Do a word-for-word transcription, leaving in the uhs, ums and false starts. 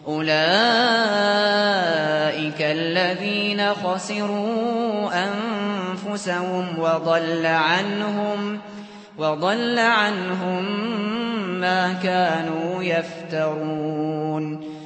أولئك الذين خسروا أنفسهم وضل عنهم وضل عنهم ما كانوا يفترون